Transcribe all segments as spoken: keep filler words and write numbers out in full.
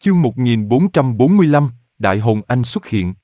Chương một nghìn bốn trăm bốn mươi lăm, Đại Hồn Anh xuất hiện.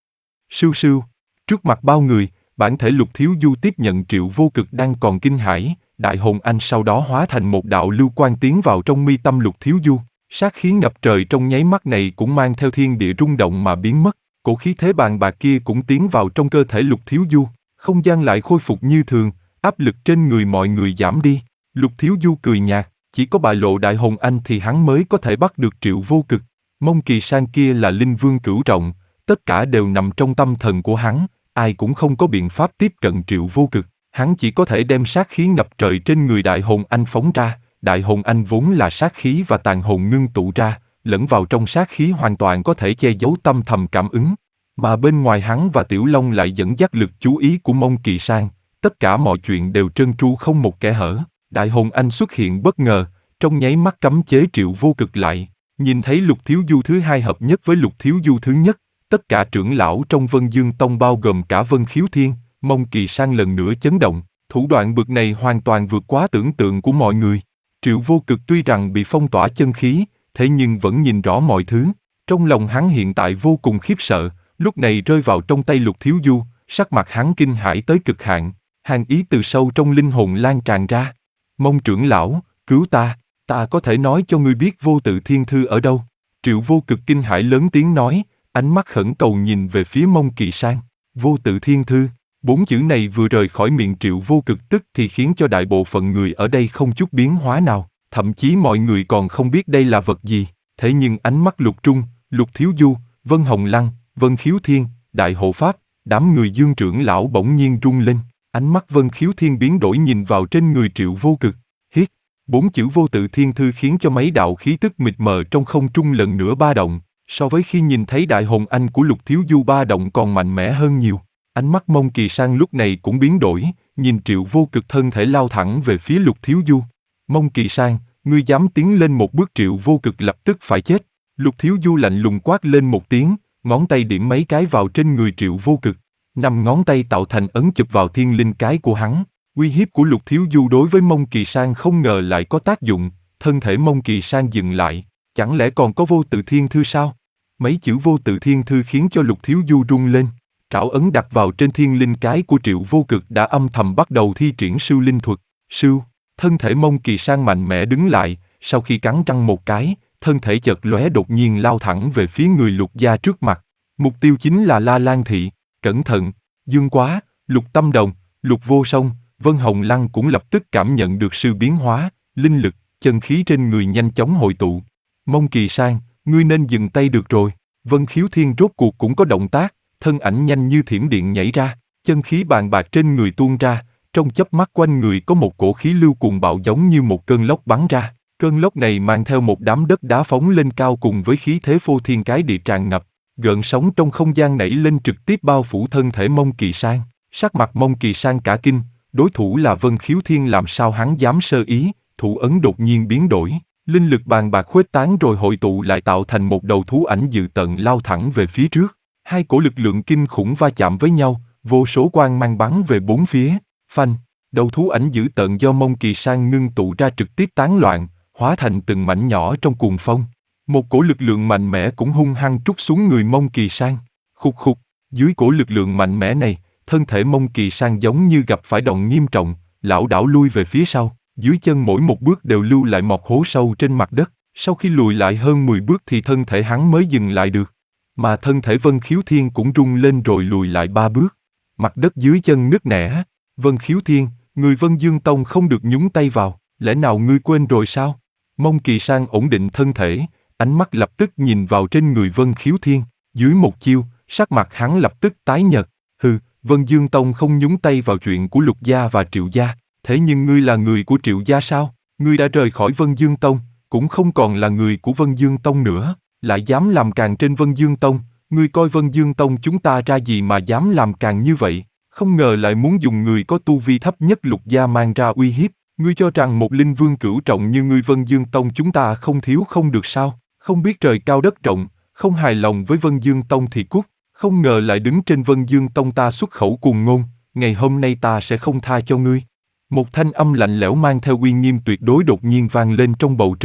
Sưu sưu, trước mặt bao người, bản thể Lục Thiếu Du tiếp nhận Triệu Vô Cực đang còn kinh hãi, Đại Hồn Anh sau đó hóa thành một đạo lưu quang tiến vào trong mi tâm Lục Thiếu Du, sát khí ngập trời trong nháy mắt này cũng mang theo thiên địa rung động mà biến mất, cổ khí thế bàn bạc kia cũng tiến vào trong cơ thể Lục Thiếu Du, không gian lại khôi phục như thường, áp lực trên người mọi người giảm đi. Lục Thiếu Du cười nhạt, chỉ có bại lộ Đại Hồn Anh thì hắn mới có thể bắt được Triệu Vô Cực. Mông Kỳ Sang kia là linh vương cửu trọng, tất cả đều nằm trong tâm thần của hắn, ai cũng không có biện pháp tiếp cận Triệu Vô Cực, hắn chỉ có thể đem sát khí ngập trời trên người Đại Hồn Anh phóng ra. Đại Hồn Anh vốn là sát khí và tàn hồn ngưng tụ ra, lẫn vào trong sát khí hoàn toàn có thể che giấu tâm thầm cảm ứng, mà bên ngoài hắn và Tiểu Long lại dẫn dắt lực chú ý của Mông Kỳ Sang, tất cả mọi chuyện đều trơn tru không một kẽ hở. Đại Hồn Anh xuất hiện bất ngờ, trong nháy mắt cấm chế Triệu Vô Cực lại. Nhìn thấy Lục Thiếu Du thứ hai hợp nhất với Lục Thiếu Du thứ nhất, tất cả trưởng lão trong Vân Dương Tông bao gồm cả Vân Khiếu Thiên, Mông Kỳ Sang lần nữa chấn động, thủ đoạn bực này hoàn toàn vượt quá tưởng tượng của mọi người. Triệu Vô Cực tuy rằng bị phong tỏa chân khí, thế nhưng vẫn nhìn rõ mọi thứ, trong lòng hắn hiện tại vô cùng khiếp sợ, lúc này rơi vào trong tay Lục Thiếu Du, sắc mặt hắn kinh hãi tới cực hạn, hàn ý từ sâu trong linh hồn lan tràn ra. Mông trưởng lão, cứu ta! Ta có thể nói cho ngươi biết Vô Tự Thiên Thư ở đâu? Triệu Vô Cực kinh hãi lớn tiếng nói, ánh mắt khẩn cầu nhìn về phía Mông Kỳ Sang. Vô Tự Thiên Thư, bốn chữ này vừa rời khỏi miệng Triệu Vô Cực tức thì khiến cho đại bộ phận người ở đây không chút biến hóa nào, thậm chí mọi người còn không biết đây là vật gì. Thế nhưng ánh mắt Lục Trung, Lục Thiếu Du, Vân Hồng Lăng, Vân Khiếu Thiên, Đại Hộ Pháp, đám người Dương trưởng lão bỗng nhiên rung lên, ánh mắt Vân Khiếu Thiên biến đổi nhìn vào trên người Triệu Vô Cực. Hiết! Bốn chữ Vô Tự Thiên Thư khiến cho mấy đạo khí tức mịt mờ trong không trung lần nữa ba động, so với khi nhìn thấy Đại Hồn Anh của Lục Thiếu Du ba động còn mạnh mẽ hơn nhiều. Ánh mắt Mông Kỳ Sang lúc này cũng biến đổi, nhìn Triệu Vô Cực thân thể lao thẳng về phía Lục Thiếu Du. Mông Kỳ Sang, ngươi dám tiến lên một bước Triệu Vô Cực lập tức phải chết. Lục Thiếu Du lạnh lùng quát lên một tiếng, ngón tay điểm mấy cái vào trên người Triệu Vô Cực. Năm ngón tay tạo thành ấn chụp vào thiên linh cái của hắn. Uy hiếp của Lục Thiếu Du đối với Mông Kỳ Sang không ngờ lại có tác dụng, thân thể Mông Kỳ Sang dừng lại, chẳng lẽ còn có Vô Tự Thiên Thư sao? Mấy chữ Vô Tự Thiên Thư khiến cho Lục Thiếu Du rung lên, trảo ấn đặt vào trên thiên linh cái của Triệu Vô Cực đã âm thầm bắt đầu thi triển sưu linh thuật. Sưu, thân thể Mông Kỳ Sang mạnh mẽ đứng lại, sau khi cắn răng một cái, thân thể chợt lóe đột nhiên lao thẳng về phía người Lục gia trước mặt. Mục tiêu chính là La Lan Thị, cẩn thận, Dương Quá, Lục Tâm Đồng, Lục Vô Song, Vân Hồng Lăng cũng lập tức cảm nhận được sự biến hóa, linh lực, chân khí trên người nhanh chóng hội tụ. Mông Kỳ Sang, ngươi nên dừng tay được rồi. Vân Khiếu Thiên rốt cuộc cũng có động tác, thân ảnh nhanh như thiểm điện nhảy ra, chân khí bàn bạc trên người tuôn ra, trong chớp mắt quanh người có một cổ khí lưu cuồng bạo giống như một cơn lốc bắn ra. Cơn lốc này mang theo một đám đất đá phóng lên cao cùng với khí thế phô thiên cái địa tràn ngập, gợn sóng trong không gian nảy lên trực tiếp bao phủ thân thể Mông Kỳ Sang. Sắc mặt Mông Kỳ Sang cả kinh. Đối thủ là Vân Khiếu Thiên làm sao hắn dám sơ ý, thủ ấn đột nhiên biến đổi, linh lực bàn bạc khuếch tán rồi hội tụ lại tạo thành một đầu thú ảnh dữ tợn lao thẳng về phía trước. Hai cổ lực lượng kinh khủng va chạm với nhau, vô số quang mang bắn về bốn phía, phanh, đầu thú ảnh dữ tợn do Mông Kỳ Sang ngưng tụ ra trực tiếp tán loạn, hóa thành từng mảnh nhỏ trong cuồng phong. Một cổ lực lượng mạnh mẽ cũng hung hăng trút xuống người Mông Kỳ Sang. Khục khục, dưới cổ lực lượng mạnh mẽ này, thân thể Mông Kỳ Sang giống như gặp phải động nghiêm trọng, lảo đảo lui về phía sau, dưới chân mỗi một bước đều lưu lại một hố sâu trên mặt đất, sau khi lùi lại hơn mười bước thì thân thể hắn mới dừng lại được. Mà thân thể Vân Khiếu Thiên cũng rung lên rồi lùi lại ba bước. Mặt đất dưới chân nứt nẻ. Vân Khiếu Thiên, người Vân Dương Tông không được nhúng tay vào, lẽ nào ngươi quên rồi sao? Mông Kỳ Sang ổn định thân thể, ánh mắt lập tức nhìn vào trên người Vân Khiếu Thiên, dưới một chiêu, sắc mặt hắn lập tức tái nhợt. Hừ, Vân Dương Tông không nhúng tay vào chuyện của Lục gia và Triệu gia, thế nhưng ngươi là người của Triệu gia sao? Ngươi đã rời khỏi Vân Dương Tông, cũng không còn là người của Vân Dương Tông nữa, lại dám làm càn trên Vân Dương Tông, ngươi coi Vân Dương Tông chúng ta ra gì mà dám làm càn như vậy? Không ngờ lại muốn dùng người có tu vi thấp nhất Lục gia mang ra uy hiếp, ngươi cho rằng một linh vương cửu trọng như ngươi Vân Dương Tông chúng ta không thiếu không được sao? Không biết trời cao đất rộng, không hài lòng với Vân Dương Tông thì cút. Không ngờ lại đứng trên Vân Dương Tông ta xuất khẩu cuồng ngôn, ngày hôm nay ta sẽ không tha cho ngươi. Một thanh âm lạnh lẽo mang theo uy nghiêm tuyệt đối đột nhiên vang lên trong bầu trời,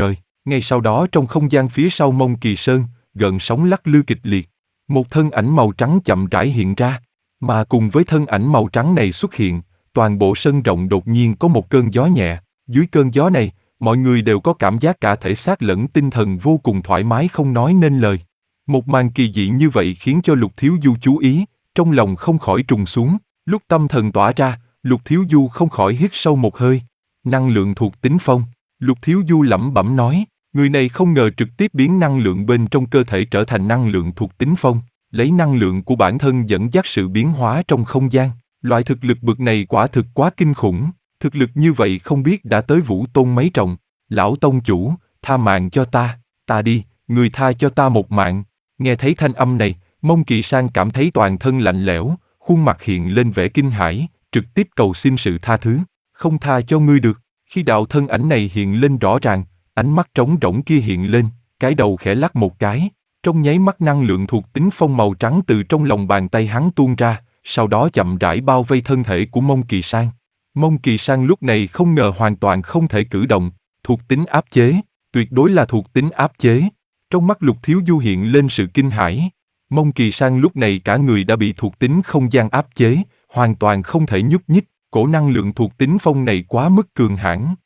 Ngay sau đó trong không gian phía sau Mông Kỳ Sơn, gợn sóng lắc lư kịch liệt. Một thân ảnh màu trắng chậm rãi hiện ra, mà cùng với thân ảnh màu trắng này xuất hiện, toàn bộ sân rộng đột nhiên có một cơn gió nhẹ. Dưới cơn gió này, mọi người đều có cảm giác cả thể xác lẫn tinh thần vô cùng thoải mái không nói nên lời. Một màn kỳ dị như vậy khiến cho Lục Thiếu Du chú ý, trong lòng không khỏi trùng xuống. Lúc tâm thần tỏa ra, Lục Thiếu Du không khỏi hít sâu một hơi. Năng lượng thuộc tính phong. Lục Thiếu Du lẩm bẩm nói, người này không ngờ trực tiếp biến năng lượng bên trong cơ thể trở thành năng lượng thuộc tính phong, lấy năng lượng của bản thân dẫn dắt sự biến hóa trong không gian. Loại thực lực bậc này quả thực quá kinh khủng, thực lực như vậy không biết đã tới Vũ Tôn mấy trọng. Lão tông chủ, tha mạng cho ta, ta đi, người tha cho ta một mạng. Nghe thấy thanh âm này, Mông Kỳ Sang cảm thấy toàn thân lạnh lẽo, khuôn mặt hiện lên vẻ kinh hãi, trực tiếp cầu xin sự tha thứ. Không tha cho ngươi được. Khi đạo thân ảnh này hiện lên rõ ràng, ánh mắt trống rỗng kia hiện lên, cái đầu khẽ lắc một cái, trong nháy mắt năng lượng thuộc tính phong màu trắng từ trong lòng bàn tay hắn tuôn ra, sau đó chậm rãi bao vây thân thể của Mông Kỳ Sang. Mông Kỳ Sang lúc này không ngờ hoàn toàn không thể cử động, thuộc tính áp chế, tuyệt đối là thuộc tính áp chế. Trong mắt Lục Thiếu Du hiện lên sự kinh hãi. Mông Kỳ Sang lúc này cả người đã bị thuộc tính không gian áp chế, hoàn toàn không thể nhúc nhích, cổ năng lượng thuộc tính phong này quá mức cường hãn.